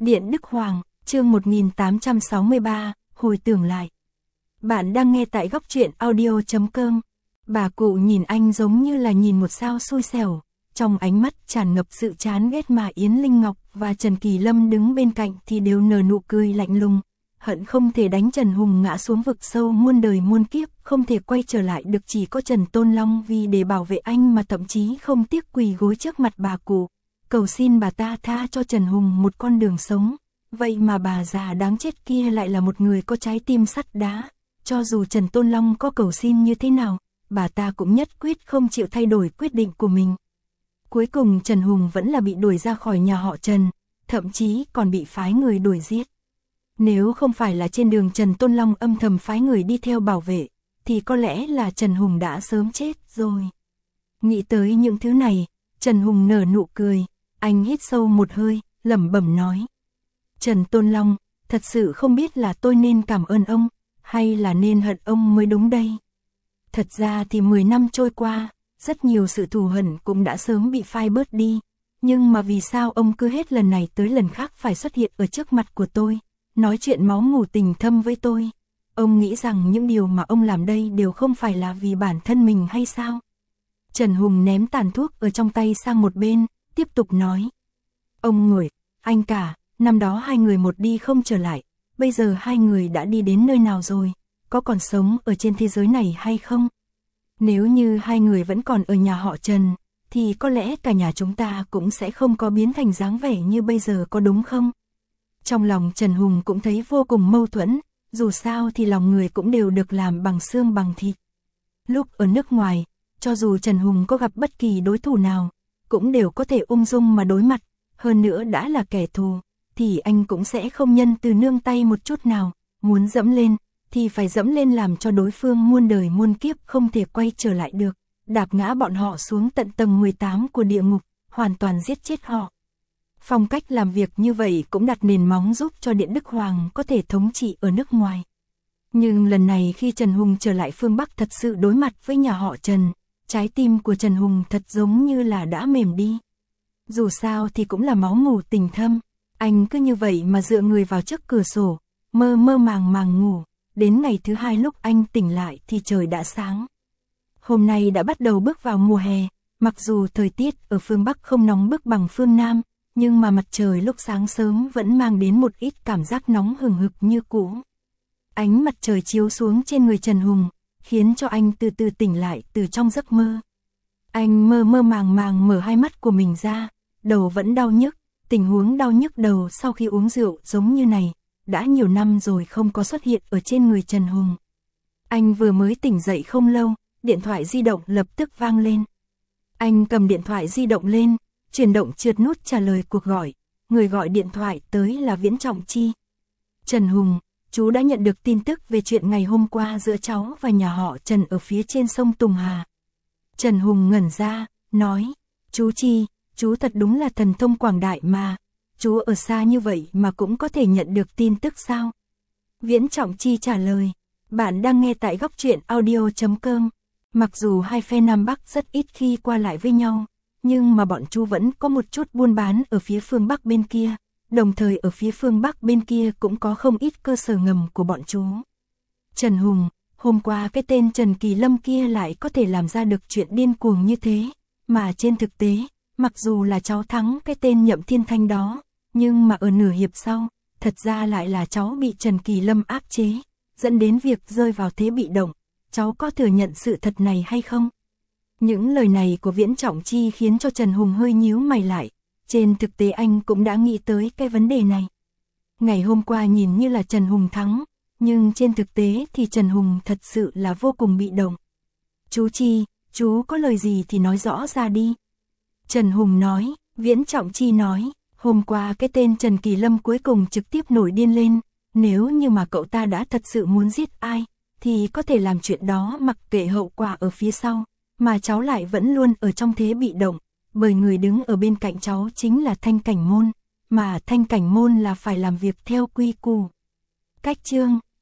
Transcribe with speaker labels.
Speaker 1: Điện Đức Hoàng, chương 1863, hồi tưởng lại. Bạn đang nghe tại góc truyện audio.com. Bà cụ nhìn anh giống như là nhìn một sao xui xẻo, trong ánh mắt tràn ngập sự chán ghét mà Yến Linh Ngọc và Trần Kỳ Lâm đứng bên cạnh thì đều nở nụ cười lạnh lùng, hận không thể đánh Trần Hùng ngã xuống vực sâu muôn đời muôn kiếp, không thể quay trở lại được. Chỉ có Trần Tôn Long vì để bảo vệ anh mà thậm chí không tiếc quỳ gối trước mặt bà cụ, cầu xin bà ta tha cho Trần Hùng một con đường sống. Vậy mà bà già đáng chết kia lại là một người có trái tim sắt đá, cho dù Trần Tôn Long có cầu xin như thế nào, bà ta cũng nhất quyết không chịu thay đổi quyết định của mình. Cuối cùng Trần Hùng vẫn là bị đuổi ra khỏi nhà họ Trần, thậm chí còn bị phái người đuổi giết. Nếu không phải là trên đường Trần Tôn Long âm thầm phái người đi theo bảo vệ, thì có lẽ là Trần Hùng đã sớm chết rồi. Nghĩ tới những thứ này, Trần Hùng nở nụ cười, anh hít sâu một hơi, lẩm bẩm nói. Trần Tôn Long, thật sự không biết là tôi nên cảm ơn ông, hay là nên hận ông mới đúng đây. Thật ra thì 10 năm trôi qua, rất nhiều sự thù hận cũng đã sớm bị phai bớt đi. Nhưng mà vì sao ông cứ hết lần này tới lần khác phải xuất hiện ở trước mặt của tôi, nói chuyện máu mủ tình thâm với tôi. Ông nghĩ rằng những điều mà ông làm đây đều không phải là vì bản thân mình hay sao? Trần Hùng ném tàn thuốc ở trong tay sang một bên, tiếp tục nói. Ông ngồi, anh cả, năm đó hai người một đi không trở lại, bây giờ hai người đã đi đến nơi nào rồi, có còn sống ở trên thế giới này hay không? Nếu như hai người vẫn còn ở nhà họ Trần, thì có lẽ cả nhà chúng ta cũng sẽ không có biến thành dáng vẻ như bây giờ, có đúng không? Trong lòng Trần Hùng cũng thấy vô cùng mâu thuẫn, dù sao thì lòng người cũng đều được làm bằng xương bằng thịt. Lúc ở nước ngoài, cho dù Trần Hùng có gặp bất kỳ đối thủ nào, cũng đều có thể ung dung mà đối mặt, hơn nữa đã là kẻ thù, thì anh cũng sẽ không nhân từ nương tay một chút nào, muốn dẫm lên, thì phải dẫm lên làm cho đối phương muôn đời muôn kiếp không thể quay trở lại được, đạp ngã bọn họ xuống tận tầng 18 của địa ngục, hoàn toàn giết chết họ. Phong cách làm việc như vậy cũng đặt nền móng giúp cho Điện Đức Hoàng có thể thống trị ở nước ngoài. Nhưng lần này khi Trần Hùng trở lại phương Bắc thật sự đối mặt với nhà họ Trần, trái tim của Trần Hùng thật giống như là đã mềm đi. Dù sao thì cũng là máu mủ tình thâm, anh cứ như vậy mà dựa người vào trước cửa sổ, mơ mơ màng màng ngủ, đến ngày thứ hai lúc anh tỉnh lại thì trời đã sáng. Hôm nay đã bắt đầu bước vào mùa hè, mặc dù thời tiết ở phương Bắc không nóng bức bằng phương Nam, nhưng mà mặt trời lúc sáng sớm vẫn mang đến một ít cảm giác nóng hừng hực như cũ. Ánh mặt trời chiếu xuống trên người Trần Hùng, khiến cho anh từ từ tỉnh lại từ trong giấc mơ. Anh mơ mơ màng màng mở hai mắt của mình ra, đầu vẫn đau nhức, tình huống đau nhức đầu sau khi uống rượu giống như này, đã nhiều năm rồi không có xuất hiện ở trên người Trần Hùng. Anh vừa mới tỉnh dậy không lâu, điện thoại di động lập tức vang lên. Anh cầm điện thoại di động lên, chuyển động trượt nút trả lời cuộc gọi, người gọi điện thoại tới là Viễn Trọng Chi. Trần Hùng, chú đã nhận được tin tức về chuyện ngày hôm qua giữa cháu và nhà họ Trần ở phía trên sông Tùng Hà. Trần Hùng ngẩn ra, nói, chú Chi, chú thật đúng là thần thông quảng đại mà, chú ở xa như vậy mà cũng có thể nhận được tin tức sao? Viễn Trọng Chi trả lời, bạn đang nghe tại góc truyện audio.com. Mặc dù hai phe Nam Bắc rất ít khi qua lại với nhau, nhưng mà bọn chú vẫn có một chút buôn bán ở phía phương Bắc bên kia, đồng thời ở phía phương Bắc bên kia cũng có không ít cơ sở ngầm của bọn chú. Trần Hùng, hôm qua cái tên Trần Kỳ Lâm kia lại có thể làm ra được chuyện điên cuồng như thế, mà trên thực tế, mặc dù là cháu thắng cái tên Nhậm Thiên Thanh đó, nhưng mà ở nửa hiệp sau, thật ra lại là cháu bị Trần Kỳ Lâm áp chế, dẫn đến việc rơi vào thế bị động. Cháu có thừa nhận sự thật này hay không? Những lời này của Viễn Trọng Chi khiến cho Trần Hùng hơi nhíu mày lại. Trên thực tế anh cũng đã nghĩ tới cái vấn đề này. Ngày hôm qua nhìn như là Trần Hùng thắng, nhưng trên thực tế thì Trần Hùng thật sự là vô cùng bị động. Chú Chi, chú có lời gì thì nói rõ ra đi. Trần Hùng nói, Viễn Trọng Chi nói, hôm qua cái tên Trần Kỳ Lâm cuối cùng trực tiếp nổi điên lên. Nếu như mà cậu ta đã thật sự muốn giết ai, thì có thể làm chuyện đó mặc kệ hậu quả ở phía sau, mà cháu lại vẫn luôn ở trong thế bị động, bởi người đứng ở bên cạnh cháu chính là Thanh Cảnh Môn, mà Thanh Cảnh Môn là phải làm việc theo quy củ. Cách chương